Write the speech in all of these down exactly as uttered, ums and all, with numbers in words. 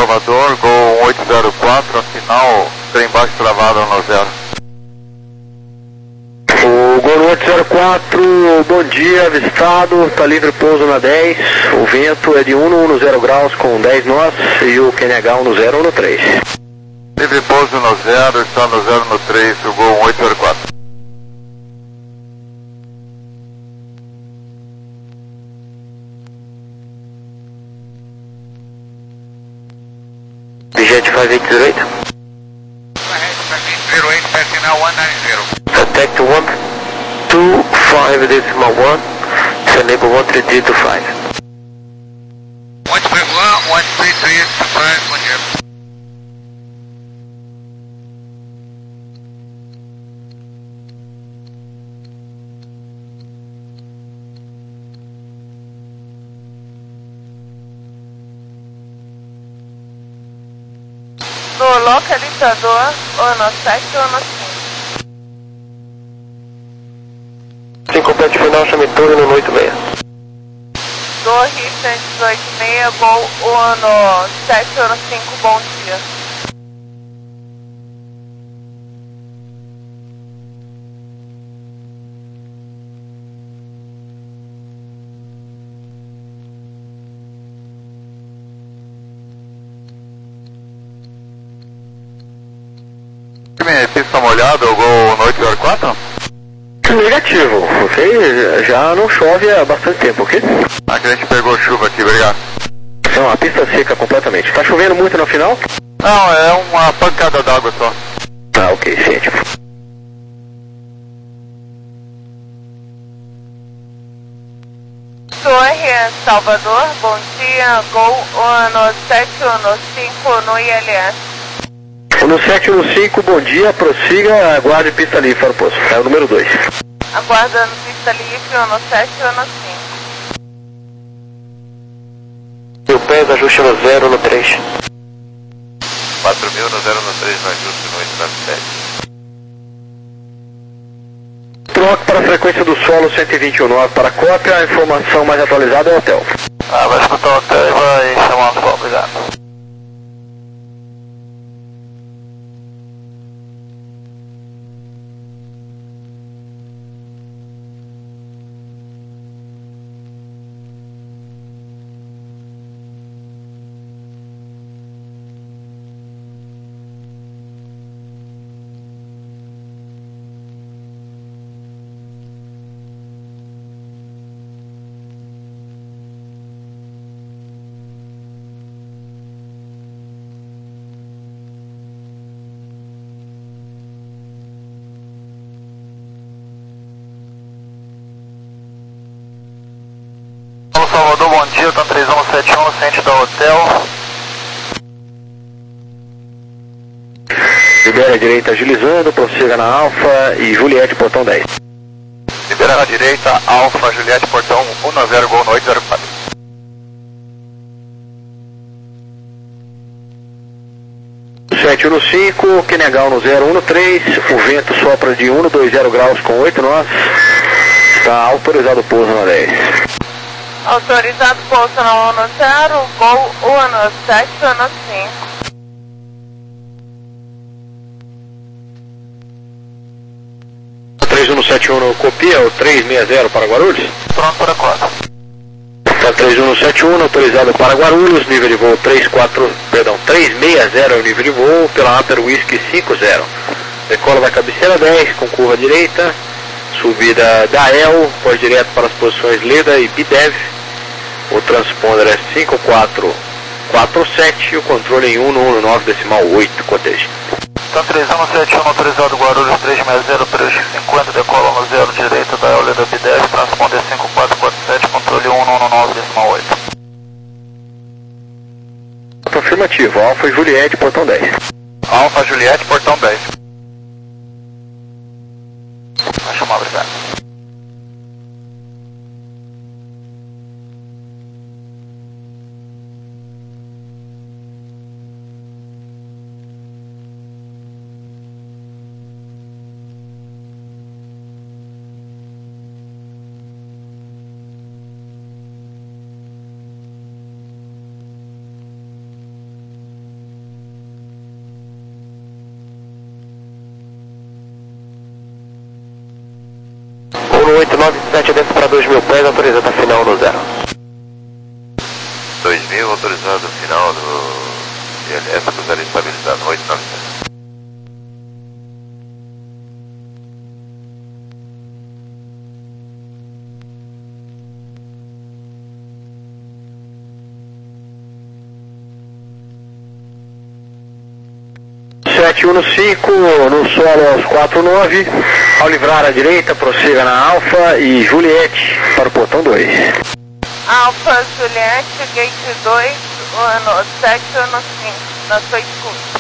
Salvador, Gol oito zero quatro, afinal, trem baixo travado no zero. O Gol oito zero quatro, bom dia, avistado, está livre pouso na dez, o vento é de um no um zero graus com dez nós e o Q N H um no zero um no três. Livre pouso no zero, está no zero no três, o Gol oito zero quatro. Vigente five eight zero eight. zero eight, personnel one nine zero. Attack to one two five decimal one, to enable one three three two five. one three one, one three three two five, bom dia. No localizador, ONO sete, ONO cinco. Sim, complete final, chame turno no oito seis. Torre cento e dezoito e seis, Gol ONO sete, ONO cinco, bom dia. Pista molhada, o Gol oito zero quatro? Negativo, ok? Já não chove há bastante tempo, ok? Aqui a gente pegou chuva aqui, obrigado. Não, a pista seca completamente. Tá chovendo muito no final? Não, é uma pancada d'água só. Ah, ok, ciente. Torre Salvador, bom dia, Gol ONO sete, ONO cinco no I L S. No sete no cinco, bom dia, prossiga, aguarde pista livre para o posto. É o número dois. Aguardando pista livre, ONO sete, ONO cinco. Mil pés, ajuste no zero no três. quatro mil no zero no três, no ajuste no oito zero sete. Troque para a frequência do solo cento e vinte e um nove para cópia, a informação mais atualizada é o hotel. Ah, vai escutar o hotel e vai chamar o sol, obrigado. Salvador, bom dia, tá três um sete um, centro da hotel. Libera a direita agilizando, prossiga na Alfa e Juliette, portão dez. Libera na direita, Alfa, Juliette, portão um zero, Gol no oito zero quatro. sete no cinco, Q N H no zero um no três, o vento sopra de um no dois zero graus com oito nós, está autorizado o pouso na dez. Autorizado pouso na ONO zero, Gol ONO sete, ONO cinco. três um sete um copia, o três seis zero para Guarulhos? Pronto para quatro. Está três um sete um, autorizado para Guarulhos, nível de voo três quatro, perdão, três seis zero é o nível de voo, pela Upper Whisky cinco zero. Decola da cabeceira dez, com curva direita, subida da E L, pós direto para as posições Leda e B D E V. O transponder é cinco quatro quatro sete e o controle em um no um no nove decimal oito, coteja. Então três um sete um, autorizado Guarulhos três seis zero, Preço cinquenta, decola no zero direita da E L da B D E V, transponder cinco quatro quatro sete, controle um no um no nove decimal oito. Afirmativo, Alfa e Juliette, portão dez. Alfa, Juliette, portão dez. Vai chamar, obrigado. oito nove sete, desce para dois mil pés, autorizado final no zero. dois mil, autorizado final do I L S, cruzeiro estabilizado, oito nove sete. sete um cinco, no solo aos quatro nove, ao livrar à direita, prossiga na Alfa e Juliette para o portão dois. Alfa Juliette, gate dois, ano sete ano cinco, na sua escuta.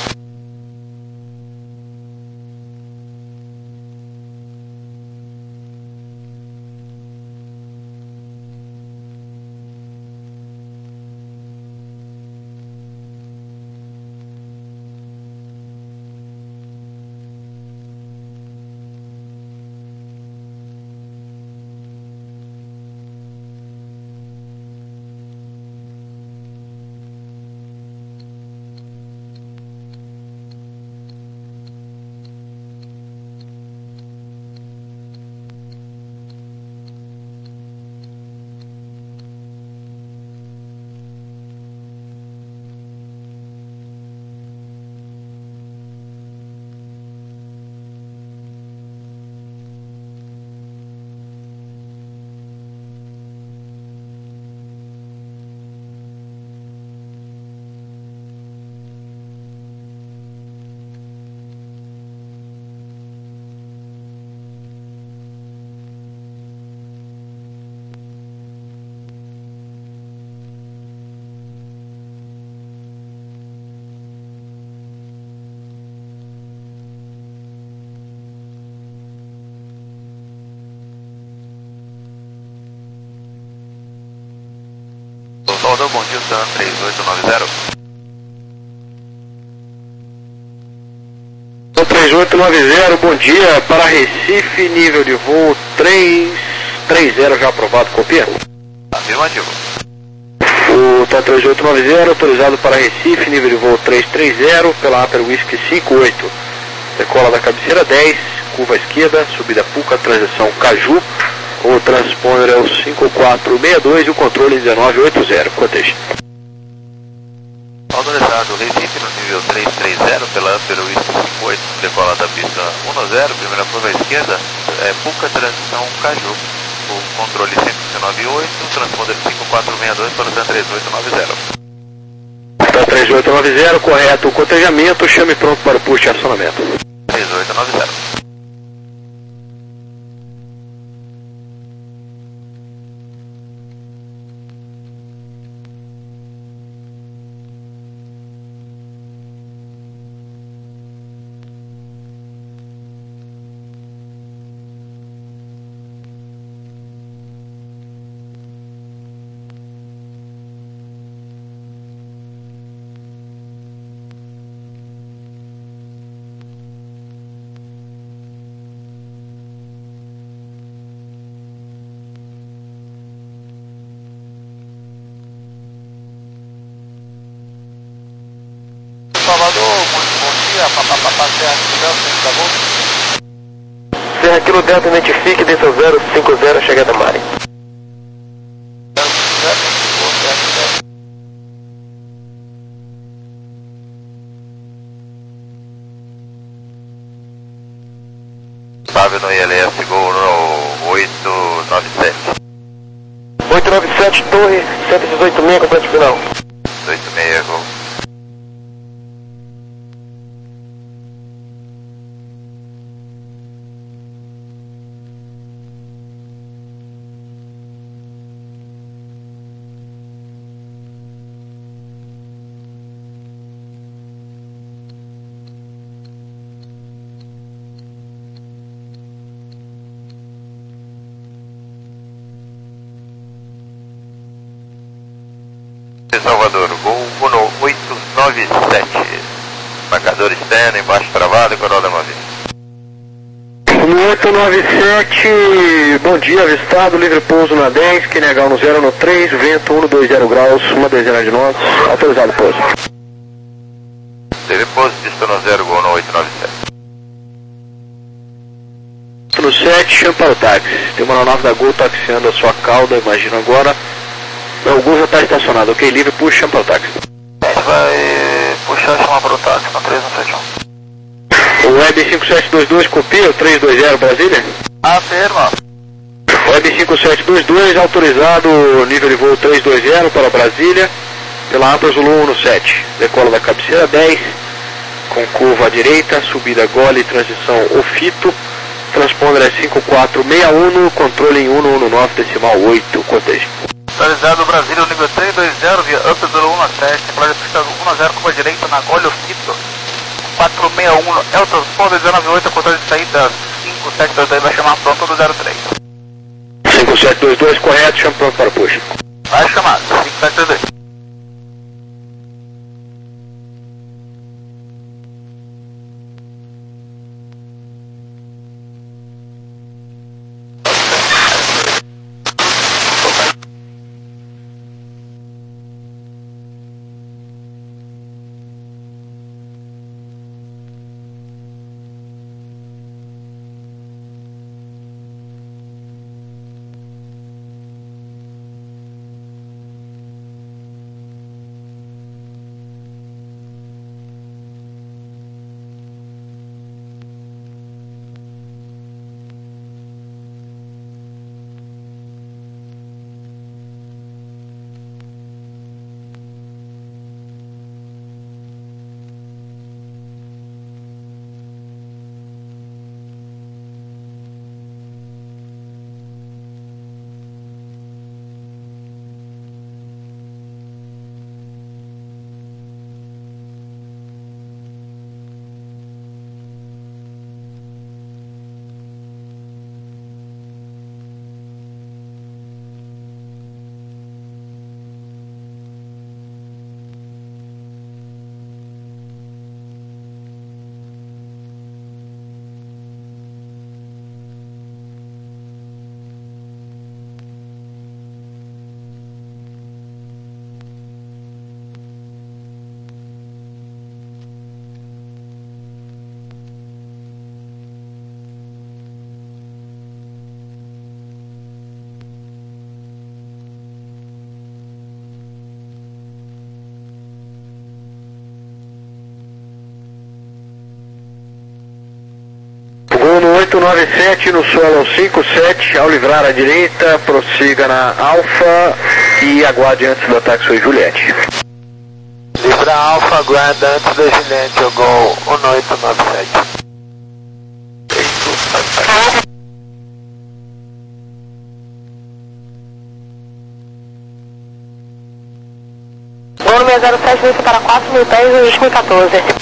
Salvador, bom dia, Sam três oito nove zero. três oito nove zero, bom dia, para Recife, nível de voo três três zero, já aprovado, copia? Afirmativo. O T três oito nove zero, autorizado para Recife, nível de voo três três zero, pela Upper Whisky cinco oito. Decola da cabeceira dez, curva esquerda, subida Puca, transição Caju. O transponder é o cinco quatro seis dois e o controle dezenove oitenta. Coteja. Autorizado Recife no nível três três zero pela Upper Whisky cinco oito, decola da pista um zero, primeira curva esquerda, é, Puca, transição Caju. O controle cinco nove oito, transponder cinco quatro seis dois para o T três oito nove zero. T três oito nove zero, correto o cotejamento, chame pronto para o push de acionamento. três oito nove zero. Salvador, muito bom dia, papapá, Serra Kilo Delta, tá bom? Serra Kilo Delta, identifique, desça zero cinco zero, chegada Mari. Fábio no I L S, gol no oito nove sete. oito nove sete, torre, cento e dezoito seis, completo final. dezoito seis, gol. Salvador, gol no oito nove sete. Marcador externo, embaixo travado e coroa uma vez. No oito nove sete, bom dia, avistado, livre pouso na dez, que negar no zero no três, vento um dois zero graus, uma dezena de nós, autorizado pouso. Teve pouso, pista no zero, gol no oito nove sete. no sete, chame para o táxi. Tem uma aeronave da Gol taxiando a sua cauda, imagino agora. Não, o Gol já está estacionado, ok, livre, puxa, chame para o táxi. A gente vai puxar e chamar para o táxi com três um sete um. O Web cinco sete dois dois copia o três dois zero Brasília? Afirma. Web cinco sete dois dois, autorizado nível de voo três dois zero para Brasília, pela APA Zulu um no sete. Decola da cabeceira dez, com curva à direita, subida gole, transição ofito, transponder é cinco quatro seis um, controle em um um nove decimal oito, cotejo. Autorizado Brasília, nível três dois zero, via APA Zulu um no sete, temporada de pista um zero, curva à direita, na gole ofito, quatro seis um, é o transponder dezenove oito, controle de saída cinco sete dois dois, vai chamar pronto do zero três. cinco sete dois dois, correto, chama pronto para push. Vai chamar, cinco sete dois dois. oito nove sete no solo cinco sete, ao livrar à direita, prossiga na Alfa e aguarde antes do ataque sua Juliette. Livra Alfa, aguarda antes da Juliette, eu gol um oito nove sete. Gol seis zero sete, vinte para quatro mil pés, dois mil e quatorze.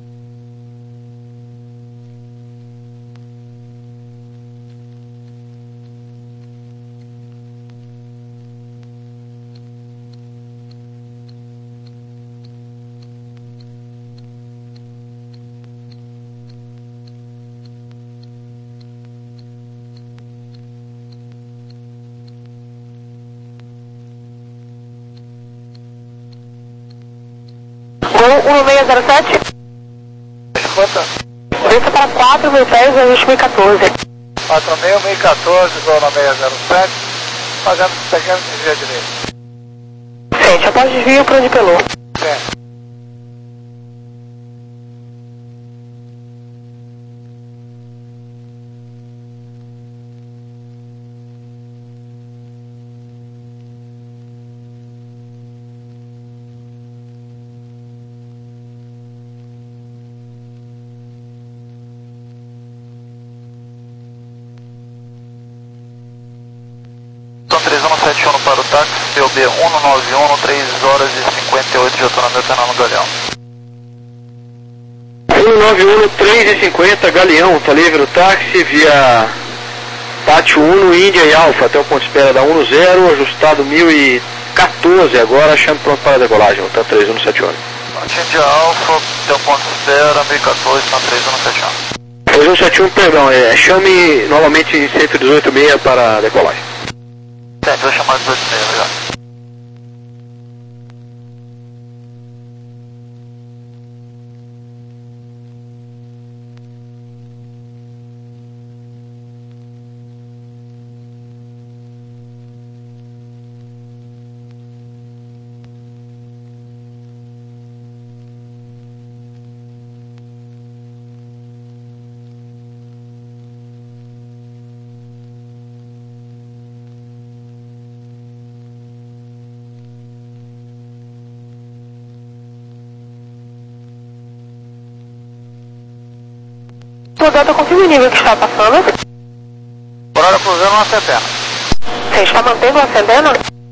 Gol um seis zero sete. Quanto? vinte para quatro mil pés, dois mil e quatorze. quatro seis um quatorze, gol no seis zero sete, fazendo pequeno desvio à direita. Sente, após desvio para onde pelou. Sim. três um sete um para o táxi, C O B um nove um, três horas e cinquenta e oito de autonomia, Fernando Galeão. um nove um, três e cinquenta, Galeão, tá livre o táxi via Pátio um, Índia e Alfa, até o ponto de espera da um zero, ajustado mil e quatorze agora, chame pronto para a decolagem, tá três um sete um. Pátio Índia Alfa, até o ponto de espera, mil e quatorze, tá três um sete um. três um sete um, perdão, é, chame novamente em cento e dezoito e seis para a decolagem. Certo, vou chamar dezoito e seis já. Kilo Delta, confirma o nível que está passando. Horário cruzando uma centena. Você está mantendo uma centena?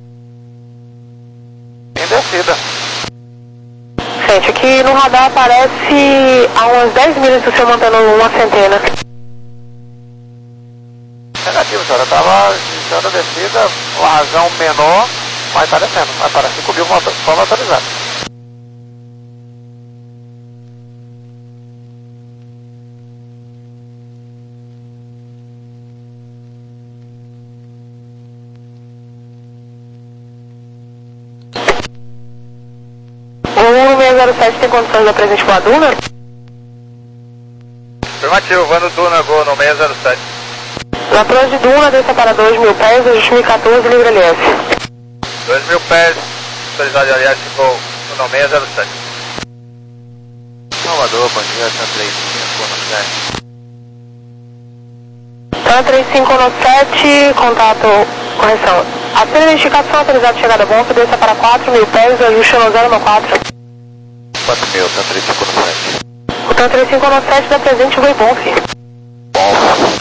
Em descida. Gente, aqui no radar aparece a umas dez milhas do senhor mantendo uma centena. Negativo, senhora. Estava iniciando a descida, uma razão menor, mas está descendo. Mas para cinco mil forma autorizada. O seis zero sete tem condições de presente com a Duna? Afirmativo, vando Duna, Gol no seis zero sete. Na proa de Duna, desça para dois mil pés, ajuste mil e quatorze, livre L S. dois mil pés, autorizado de L S, Gol no seis zero sete. Salvador, bom dia, tá três cinco no sete. Tá três cinco no sete, contato, correção. A sua identificação autorizada de chegada a Bonfim, desça para quatro mil pés, ajuste no zero quatro. quatro mil, tá três cinco no sete. O Tan três cinco no sete dá presente, vai Bonfim. Bom.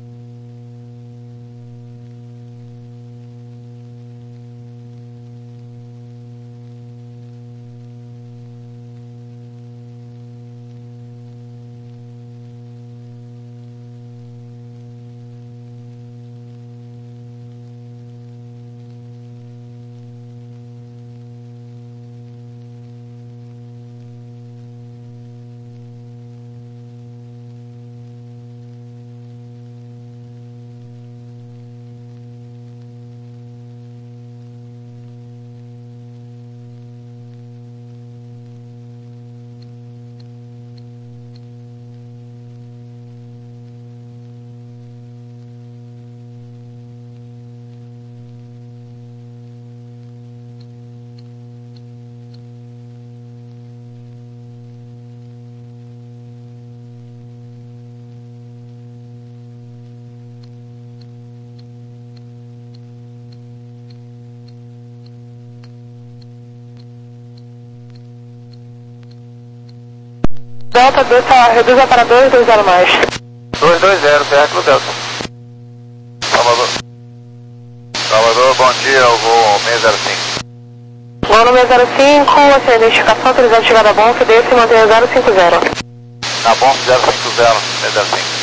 Delta, desça, reduza para dois dois zero mais. dois dois zero, certo, Delta. Salvador. Salvador, bom dia, o voo seis zero cinco. Voo no seis zero cinco, a sua identificação autorizada de chegada a Bonfim, desça e mantenha zero cinco zero. Na Bonfim zero cinco zero, seis zero cinco.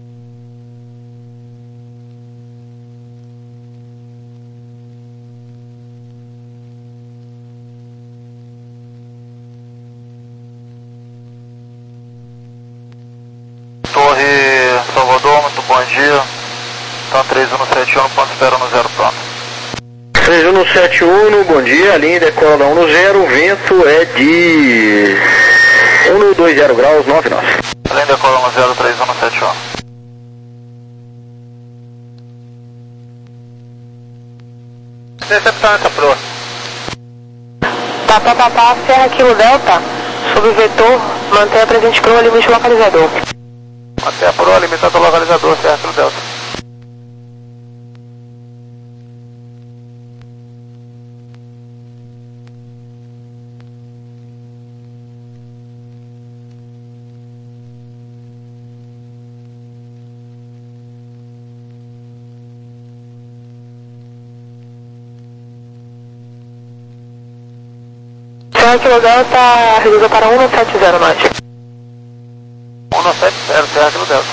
Torre Salvador, muito bom dia. Então três um sete um, ponto espera no zero pronto. três um sete um, bom dia, linha decola da um no zero, vento é de um dois zero graus, nove nós. Linha decola no zero, três um sete um. Recepção essa proa. Tá, tá, tá, tá, Serra Kilo Delta, sob vetor, mantenha presente proa, limite localizador. Até a proa, limitado ao localizador, certo, Delta. Serra Kilo Delta, reduza para um sete zero mais. um sete zero, Serra Kilo Delta.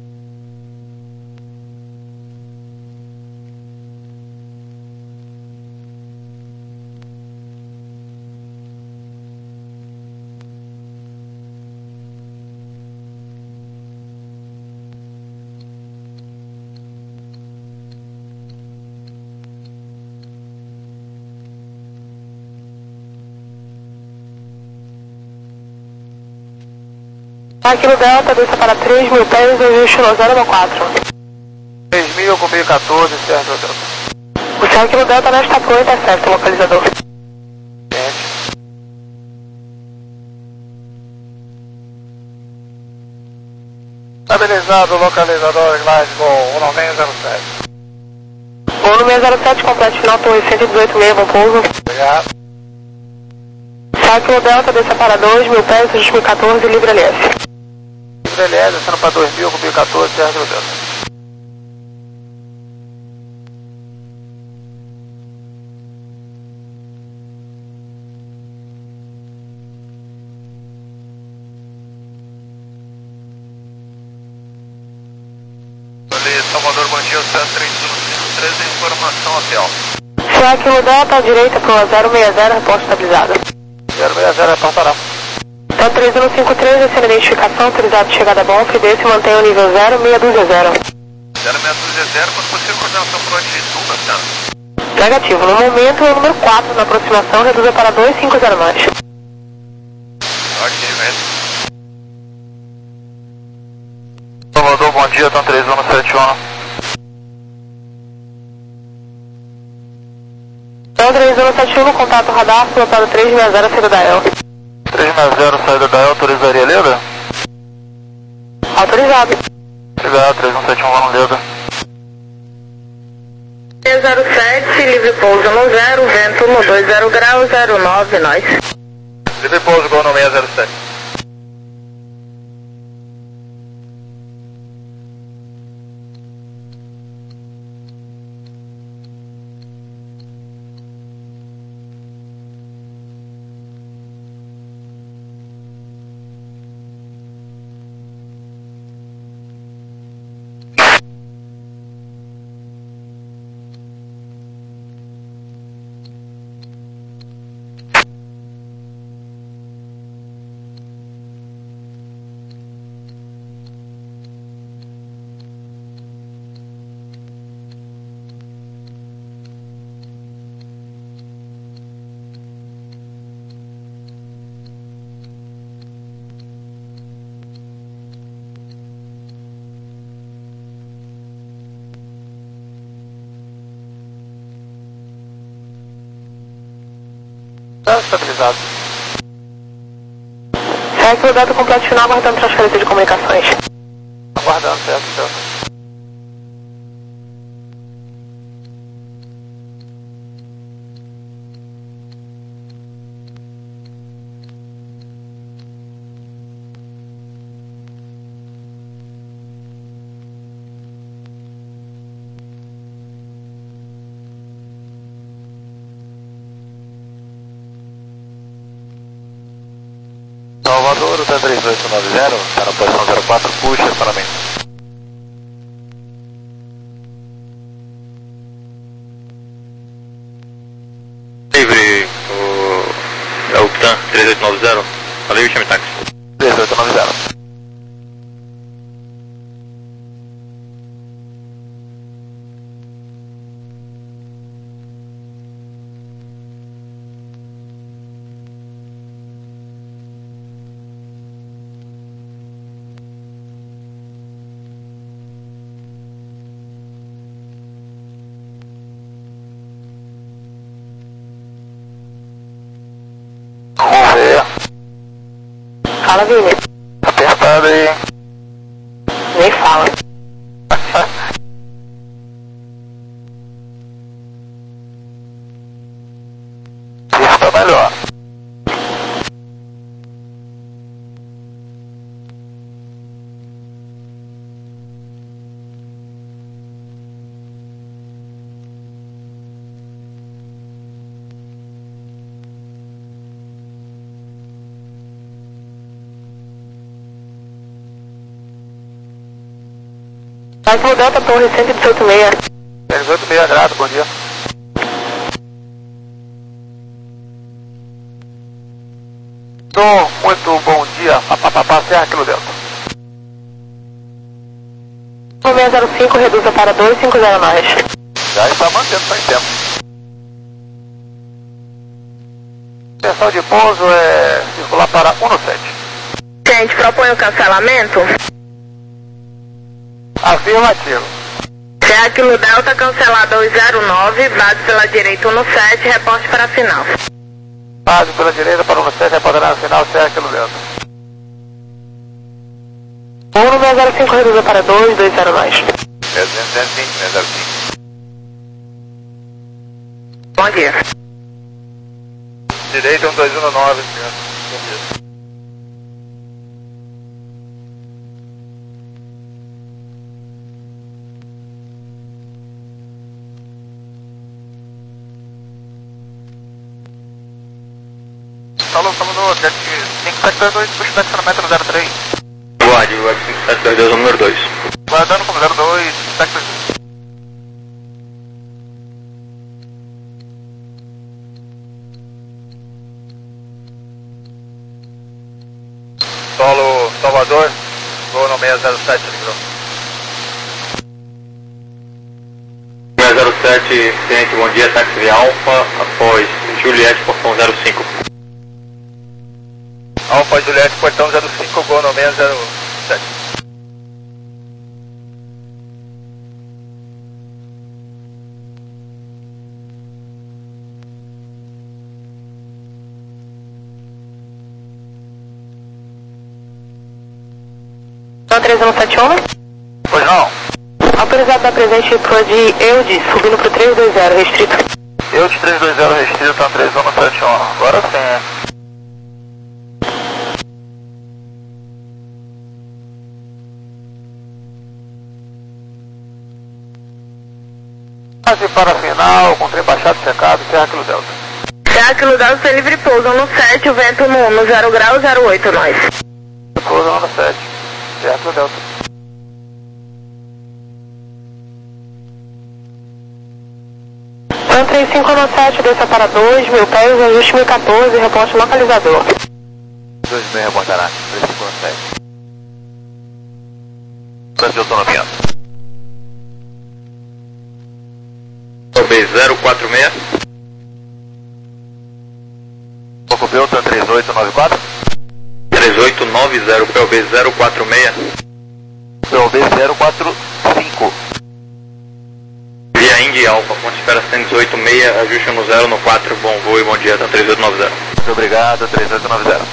Aqui no Delta, desça para três mil pés, ajuste no zero quatro. três mil com mil e quatorze, certo, Delta. O Serra Kilo Delta não está pronto, é certo, localizador. Gente. Estabilizado, localizador, Glasgow, um seis zero sete. Voo no seis zero sete, completo final, torre cento e dezoito meia, bom pouso. Obrigado. Serra Kilo Delta, desça para dois mil pés, ajuste mil e quatorze, livre L S. L Eliezer, sendo para dois mil, com mil e quatorze, Serra Kilo Delta. Salvador, bom dia, C A três um cinco três, informação hotel. Serra Kilo Delta, à direita para o zero seis zero, reposta estabilizada. zero seis zero, reportará. Então três um cinco três, essa identificação, autorizado de chegada a bom, desce e mantém o nível zero seis dois zero. zero seis dois zero, quando você coordenação por altitude, Luciano? Negativo, no momento o número quatro na aproximação, reduza para dois cinco zero mais. Ok, mesmo. Salvador, bom dia, estão três um sete um. Então três um sete um, contato radar, pilotado três seis zero, saída da E L. três seis zero, saída da E L, autorizaria Leda? Autorizado. Obrigado, três um sete um, vamos Leda. seis zero sete, livre pouso no zero, vento no dois zero graus, zero nove, nós. Livre pouso, igual no seis zero sete. Está estabilizado. Serra Kilo Delta, completo final, aguardando transferência de comunicações. Aguardando, certo, certo. Salvador, T três oito nove zero, está na posição zero quatro, puxa, parabéns. Livre, o... é o Ptan três oito nove zero, valeu e chame táxi. três oito nove zero. Vamos ver. Fala, Vini. Apertado aí. Nem fala. Isso tá melhor. Serra Kilo Delta, torre cento e dezoito seis. cento e dezoito seis, grato, bom dia. Tô, muito bom dia, papapá, Serra Kilo Delta. seis zero cinco, reduza para dois cinco zero mais. Já está mantendo, está em tempo. Intenção de pouso é circular para um sete. Gente, propõe o cancelamento? Afirmativo. Serra Kilo Delta, cancelar dois zero nove, base pela direita um sete, reporte para a final. Base pela direita para um sete, reportará no final, Serra Kilo Delta. um seis zero cinco, reduza para dois dois zero mais. É duzentos e vinte, seis zero cinco. Bom dia. Direita um dois um nove, senhor. Bom dia. Alô, Salvador, Jet cinco sete dois dois, puxa estacionamento no zero três. Guarde, guarde cinco sete dois dois, número dois. Guardando como zero dois, sete dois dois. Solo Salvador, voo no seis zero sete, ligrou. seis zero sete, cliente, bom dia, táxi via Alfa, após Juliette, portão zero cinco. Alfa Juliette, portão zero cinco, voo no seis zero sete. três um sete um. Pois não. Autorizado da presente por de Eudes, subindo pro três dois zero, restrito. Eudes três dois zero, restrito, tá três um sete um. Agora sim. Fase para a final, com trem baixado, secado, Serra Kilo Delta. Serra Kilo Delta, tem livre pouso no sete, o vento no, no zero grau, zero oito, nós. Pouso no sete, Serra Kilo Delta. três cinco nove sete, desça para dois mil pés, ajuste mil e quatorze, reposte localizador. dois mil reportará, três cinco nove sete. Brasil autonomia. B zero quatro seis. Foco Belta três oito nove quatro. três oito nove zero, P O B zero quatro seis. P O B zero quatro cinco. Via Indy Alfa, ponte espera cento e dezoito seis, ajuste no zero no quatro, bom voo e bom dia, tá três oito nove zero. Muito obrigado, três oito nove zero.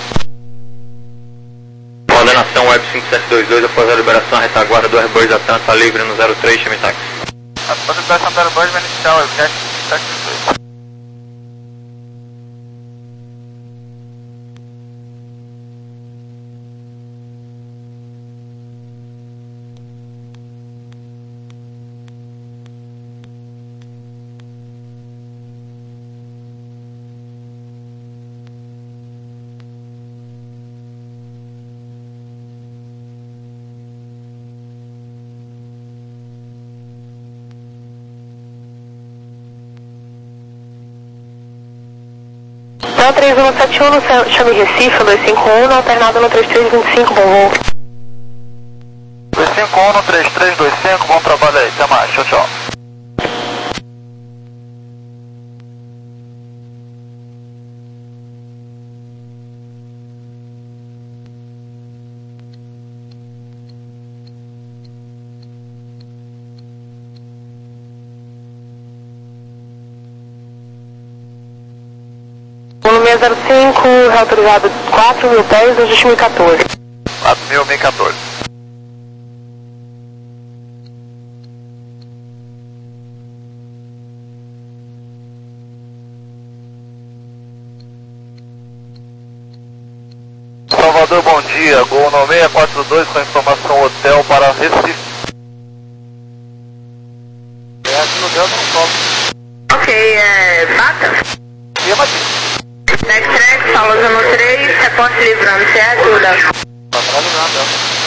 Coordenação Web cinco sete dois dois, após a liberação, a retaguarda do Airbus da TAM está livre no zero três, chame táxi. Após a liberação do Airbus, vai iniciar o Jet sete dois. três um sete um, no chame Recife, dois cinco um, no alternado no três três dois cinco, bom voo. dois cinco um no três três dois cinco, bom trabalho aí, até mais, tchau, tchau. Volume zero cinco, reautorizado quatro mil pés, ajuste mil e quatorze. quatro mil, mil e quatorze. Salvador, bom dia. Gol no seis quatro dois com informação hotel para Recife. É aqui no Delta no top. Ok, é... Bata? E a Matinho? Next track, fala zona três, reporte livrando, certo? Tá livrando, Delta.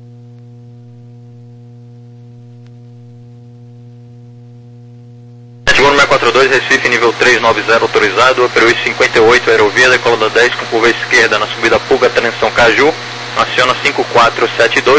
Seguro seis quatro dois, Recife, nível três nove zero, autorizado, Operuí cinquenta e oito, aerovia, decola da dez com curva esquerda na subida Puga, transição Caju, aciona cinco quatro sete dois.